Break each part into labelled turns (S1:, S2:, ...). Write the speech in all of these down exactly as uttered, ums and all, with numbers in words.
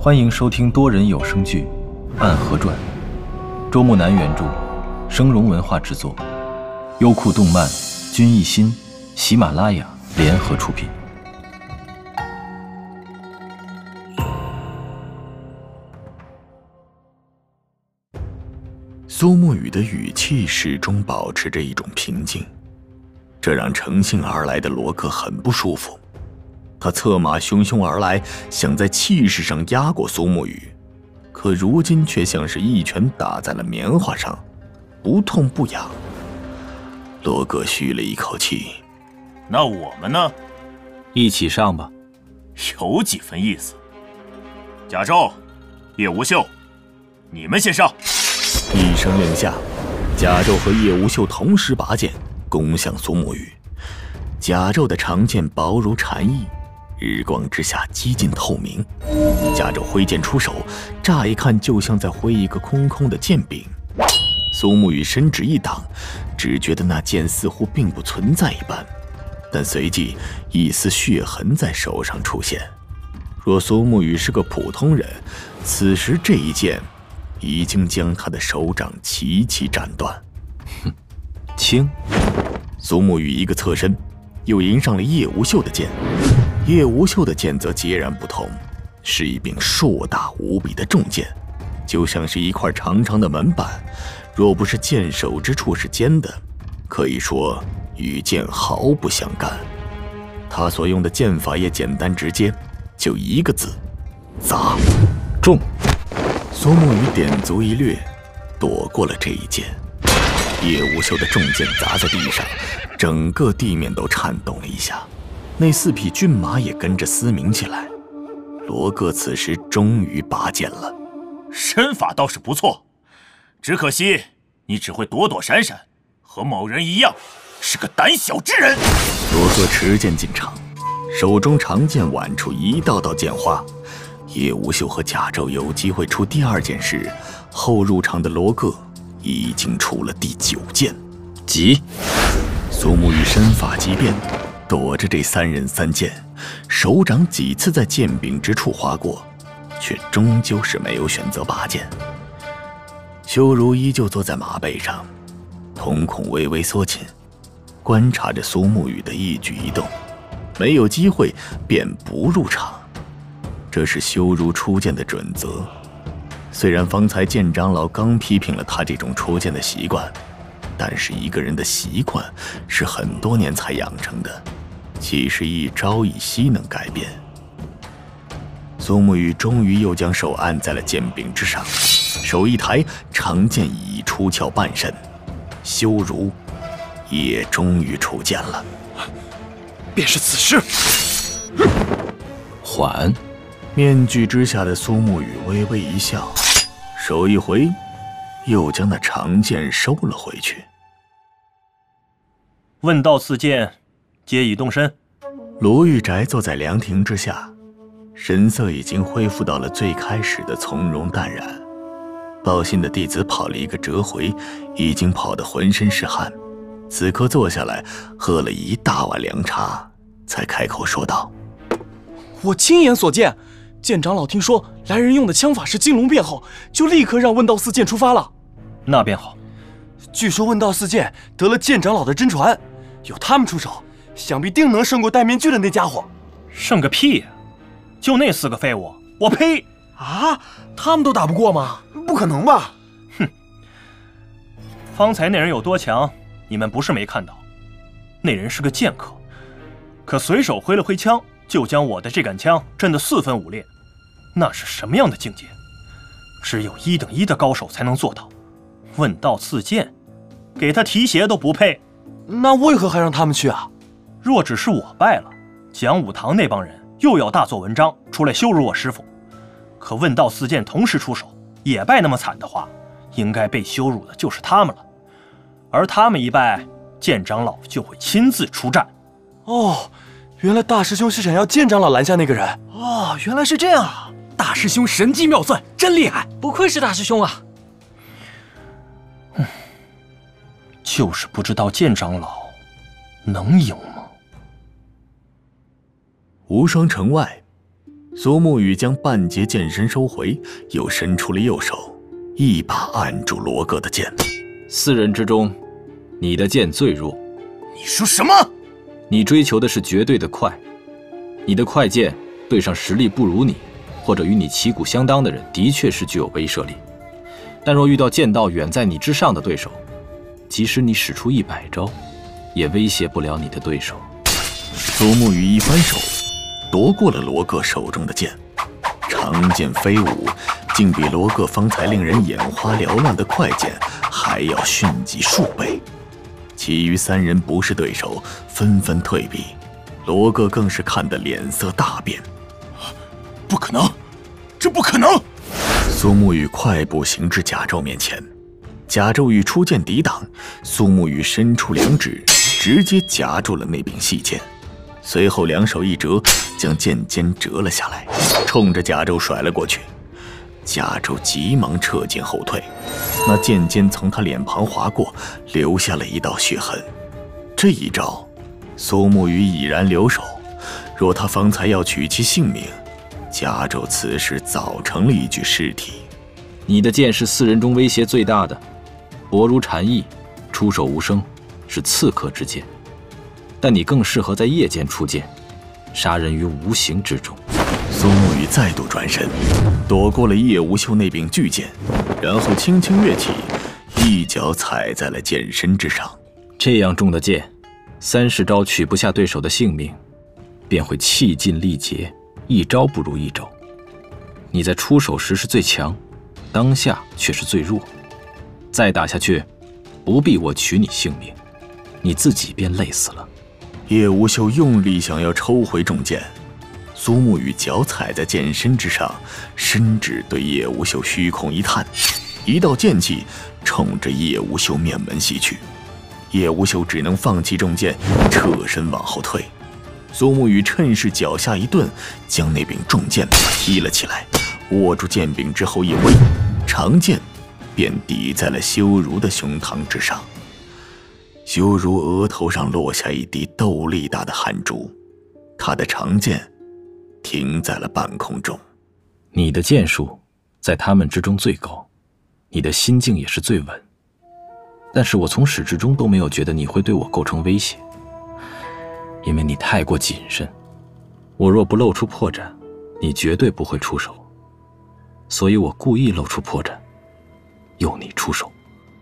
S1: 欢迎收听多人有声剧《暗河传》，周木南原著，声荣文化制作，优酷动漫、君艺心、喜马拉雅联合出品。
S2: 苏沐雨的语气始终保持着一种平静，这让乘兴而来的罗克很不舒服。他策马汹汹而来，想在气势上压过苏沐雨，可如今却像是一拳打在了棉花上，不痛不痒。罗克吁了一口气：“
S3: 那我们呢？
S1: 一起上吧。”
S3: 有几分意思。贾胄、叶无秀，你们先上。
S2: 一声令下，贾胄和叶无秀同时拔剑攻向苏沐雨。贾胄的长剑薄如蝉翼，日光之下几近透明。贾胄挥剑出手，乍一看就像在挥一个空空的剑柄。苏沐雨伸指一挡，只觉得那剑似乎并不存在一般，但随即一丝血痕在手上出现。若苏沐雨是个普通人，此时这一剑已经将他的手掌齐齐斩断。
S1: 哼，轻！
S2: 苏沐雨一个侧身，又迎上了叶无秀的剑。叶无秀的剑则截然不同，是一柄硕大无比的重剑，就像是一块长长的门板。若不是剑首之处是尖的，可以说与剑毫不相干。他所用的剑法也简单直接，就一个字：砸。
S1: 中！
S2: 苏沐雨点足一掠，躲过了这一剑。叶无秀的重剑砸在地上，整个地面都颤动了一下，那四匹骏马也跟着嘶鸣起来。罗各此时终于拔剑了，
S3: 身法倒是不错，只可惜你只会躲躲闪闪，和某人一样，是个胆小之人。
S2: 罗各持剑进场，手中长剑挽出一道道剑花。叶无秀和贾胄有机会出第二剑时，后入场的罗各已经出了第九剑。
S1: 急！
S2: 苏沐雨身法急变，躲着这三人三剑，手掌几次在剑柄之处划过，却终究是没有选择拔剑。修如依旧坐在马背上，瞳孔微微缩紧，观察着苏沐雨的一举一动，没有机会便不入场。这是修如出剑的准则。虽然方才剑长老刚批评了他这种出剑的习惯，但是一个人的习惯是很多年才养成的，岂是一朝一夕能改变？苏沐雨终于又将手按在了剑柄之上，手一抬，长剑已出鞘半身，修如也终于出剑了。
S4: 便是此时。
S1: 缓！
S2: 面具之下的苏沐雨微微一笑，手一挥，又将那长剑收了回去。
S5: 问道四剑，皆已动身。
S2: 罗玉宅坐在凉亭之下，神色已经恢复到了最开始的从容淡然。报信的弟子跑了一个折回，已经跑得浑身是汗，此刻坐下来喝了一大碗凉茶，才开口说道：“
S4: 我亲眼所见，剑长老听说来人用的枪法是金龙变后，就立刻让问道四剑出发了。
S5: 那便好。
S4: 据说问道四剑得了剑长老的真传，有他们出手，想必定能胜过戴面具的那家伙。
S5: 胜个屁呀！就那四个废物，我呸！
S4: 啊，他们都打不过吗？不可能吧？
S5: 哼！方才那人有多强，你们不是没看到。那人是个剑客，可随手挥了挥枪，就将我的这杆枪震得四分五裂。那是什么样的境界？只有一等一的高手才能做到。问道四剑，给他提鞋都不配。
S4: 那为何还让他们去啊？
S5: 若只是我败了，讲武堂那帮人又要大做文章出来羞辱我师父。可问道四剑同时出手，也败那么惨的话，应该被羞辱的就是他们了。而他们一败，剑长老就会亲自出战。
S4: 哦，原来大师兄是想要剑长老拦下那个人。
S6: 哦，原来是这样啊！大师兄神机妙算，真厉害，不愧是大师兄啊！
S5: 嗯，就是不知道剑长老能赢吗？
S2: 无双城外， 苏沐雨将半截剑身收回，又伸出了右手，一把按住罗哥的剑。
S1: 四人之中，你的剑最弱。
S3: 你说什么？
S1: 你追求的是绝对的快，你的快剑对上实力不如你，或者与你旗鼓相当的人，的确是具有威慑力。但若遇到剑道远在你之上的对手，即使你使出一百招，也威胁不了你的对手。
S2: 苏沐雨一翻手，夺过了罗哥手中的剑，长剑飞舞，竟比罗哥方才令人眼花缭乱的快剑还要迅疾数倍。其余三人不是对手，纷纷退避，罗哥更是看得脸色大变。
S3: 不可能，这不可能！
S2: 苏沐雨快步行至贾胄面前，贾胄欲出剑抵挡，苏沐雨伸出两指，直接夹住了那柄细剑，随后两手一折，将剑尖折了下来，冲着贾胄甩了过去。贾胄急忙撤剑后退，那剑尖从他脸庞划过，留下了一道血痕。这一招，苏沐雨已然留手，若他方才要取其性命，贾胄此时早成了一具尸体。
S1: 你的剑是四人中威胁最大的，薄如蝉翼，出手无声，是刺客之剑。但你更适合在夜间出剑，杀人于无形之中。
S2: 苏沐雨再度转身，躲过了叶无秀那柄巨剑，然后轻轻跃起，一脚踩在了剑身之上。
S1: 这样重的剑，三十招取不下对手的性命，便会气尽力竭，一招不如一招。你在出手时是最强，当下却是最弱。再打下去，不必我取你性命，你自己便累死了。
S2: 叶无秀用力想要抽回重剑，苏沐雨脚踩在剑身之上，伸指对叶无秀虚空一探，一道剑气冲着叶无秀面门袭去。叶无秀只能放弃重剑，侧身往后退。苏沐雨趁势脚下一顿，将那柄重剑提了起来，握住剑柄之后一挥，长剑便抵在了修如的胸膛之上。修如额头上落下一滴豆粒大的汗珠，他的长剑停在了半空中。
S1: 你的剑术在他们之中最高，你的心境也是最稳，但是我从始至终都没有觉得你会对我构成威胁，因为你太过谨慎。我若不露出破绽，你绝对不会出手，所以我故意露出破绽，由你出手。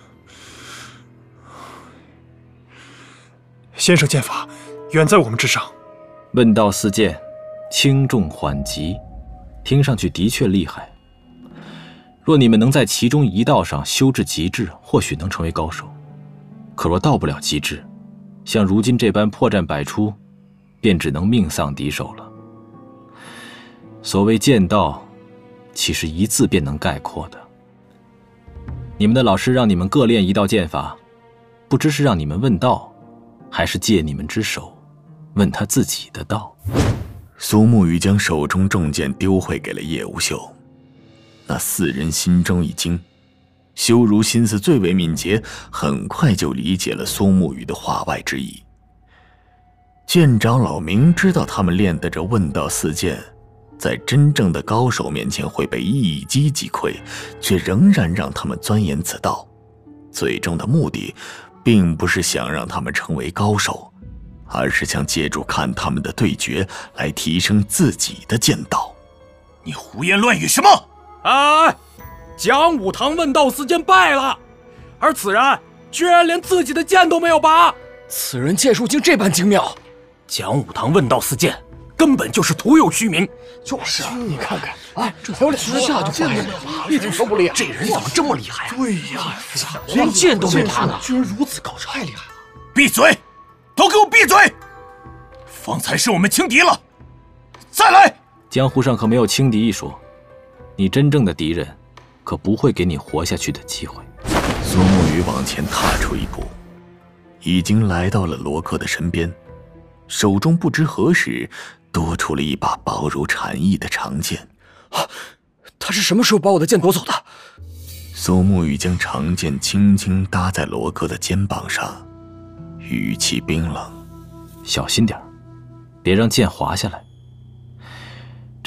S7: 先生剑法远在我们之上。
S1: 问道四剑，轻重缓急，听上去的确厉害。若你们能在其中一道上修至极致，或许能成为高手。可若到不了极致，像如今这般破绽百出，便只能命丧敌手了。所谓剑道，其实一字便能概括的。你们的老师让你们各练一道剑法，不知是让你们问道，还是借你们之手问他自己的道。
S2: 苏沐雨将手中重剑丢回给了叶无秀，那四人心中一惊。修如心思最为敏捷，很快就理解了苏沐雨的话外之意。剑长老明知道他们练的这问道四剑在真正的高手面前会被一击即溃，却仍然让他们钻研此道，最终的目的并不是想让他们成为高手，而是想借助看他们的对决来提升自己的剑道。
S3: 你胡言乱语什么？
S6: 哎，讲武堂问道四剑败了，而此人居然连自己的剑都没有拔。
S4: 此人剑术竟这般精妙，
S6: 讲武堂问道四剑根本就是徒有虚名。
S4: 就是啊，你看看，哎，这才有两下就败了，一点都不厉害。
S6: 这人怎么这么厉害啊？
S4: 对呀，连剑都没拔呢，居然如此高超，太厉害了！
S3: 闭嘴，都给我闭嘴！方才是我们轻敌了，再来！
S1: 江湖上可没有轻敌一说，你真正的敌人可不会给你活下去的机会。
S2: 苏沐雨往前踏出一步，已经来到了罗克的身边，手中不知何时多出了一把薄如蝉翼的长剑。
S4: 啊，他是什么时候把我的剑夺走的？
S2: 苏沐雨将长剑轻轻搭在罗克的肩膀上，语气冰冷：“
S1: 小心点，别让剑滑下来。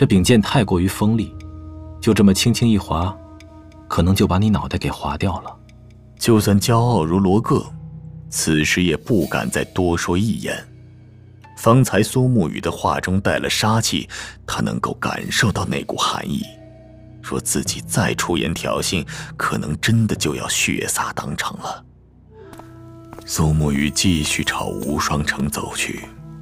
S1: 这柄剑太过于锋利，就这么轻轻一划，可能就把你脑袋给划掉了。
S2: 就算骄傲如罗各，此时也不敢再多说一言。方才苏沐雨的话中带了杀气，他能够感受到那股寒意。若自己再出言挑衅，可能真的就要血洒当场了。苏沐雨继续朝无双城走去，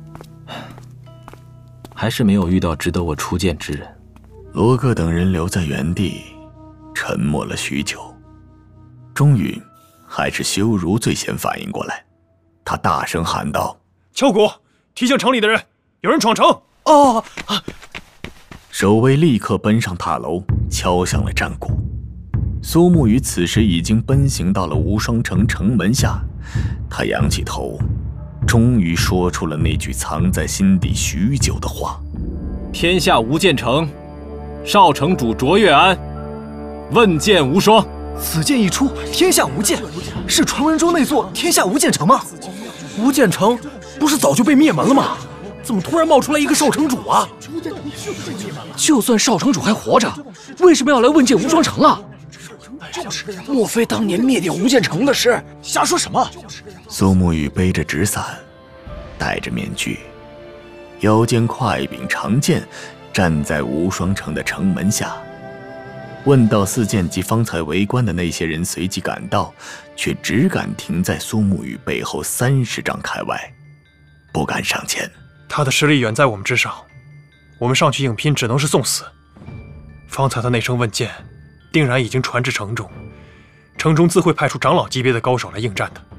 S1: 还是没有遇到值得我出剑之人。
S2: 罗各等人留在原地，沉默了许久。终于，还是修如最先反应过来，他大声喊道：“
S7: 敲鼓，提醒城里的人，有人闯城！”
S4: 哦，
S2: 守卫立刻奔上塔楼，敲响了战鼓。苏沐雨此时已经奔行到了无双城城门下，他仰起头，终于说出了那句藏在心底许久的话：“
S1: 天下无剑城，少城主卓越安，问剑无双。”
S4: 此剑一出，天下无剑，是传闻中那座天下无剑城吗？无剑城不是早就被灭门了吗？怎么突然冒出来一个少城主啊？就算少城主还活着，为什么要来问剑无双城啊？莫非当年灭掉无剑城的事？瞎说什么？
S2: 苏沐雨背着纸伞，戴着面具，腰间挎一柄长剑，站在无双城的城门下。问道四剑及方才围观的那些人随即赶到，却只敢停在苏沐雨背后三十丈开外，不敢上前。
S7: 他的实力远在我们之上，我们上去硬拼只能是送死。方才的那声问剑，定然已经传至城中，城中自会派出长老级别的高手来应战的。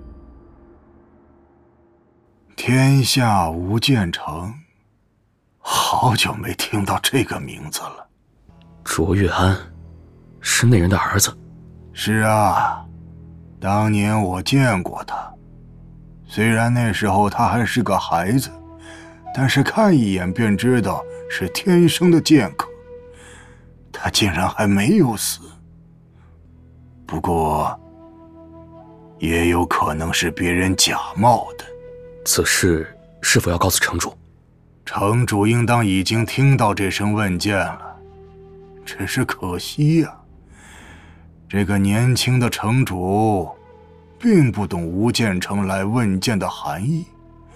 S8: 天下无剑城，好久没听到这个名字了。
S4: 卓越安，是那人的儿子。
S8: 是啊，当年我见过他，虽然那时候他还是个孩子，但是看一眼便知道是天生的剑客。他竟然还没有死，不过也有可能是别人假冒的。
S4: 此事是否要告诉城主？
S8: 城主应当已经听到这声问剑了，只是可惜呀、啊，这个年轻的城主并不懂无剑城来问剑的含义，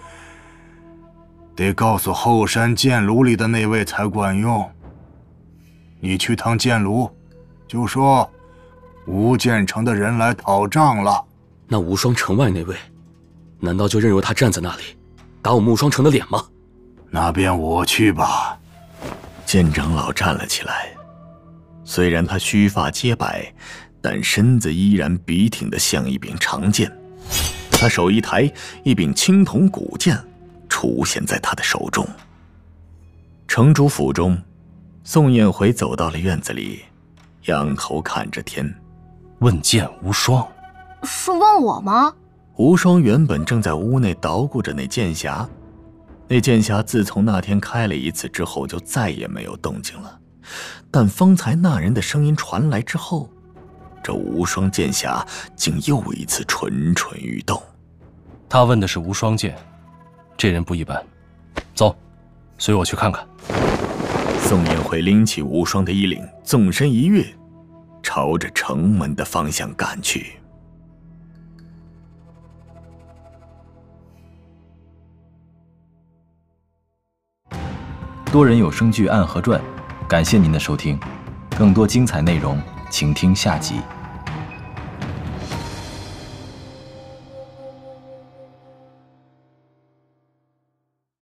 S8: 得告诉后山剑炉里的那位才管用。你去趟剑炉，就说无剑城的人来讨账了。
S4: 那无双城外那位，难道就任由他站在那里打我们无双城的脸吗？
S8: 那便我去吧。
S2: 剑长老站了起来，虽然他须发皆白，但身子依然笔挺得像一柄长剑。他手一抬，一柄青铜古剑出现在他的手中。城主府中，宋彦回走到了院子里，仰头看着天。
S1: 问剑无双，
S9: 是问我吗？
S2: 无双原本正在屋内捣鼓着那剑匣，那剑匣自从那天开了一次之后，就再也没有动静了。但方才那人的声音传来之后，这无双剑匣竟又一次蠢蠢欲动。
S1: 他问的是无双剑，这人不一般。走，随我去看看。
S2: 宋彦辉拎起无双的衣领，纵身一跃，朝着城门的方向赶去。
S1: 多人有声剧《暗河传》，感谢您的收听，更多精彩内容，请听下集。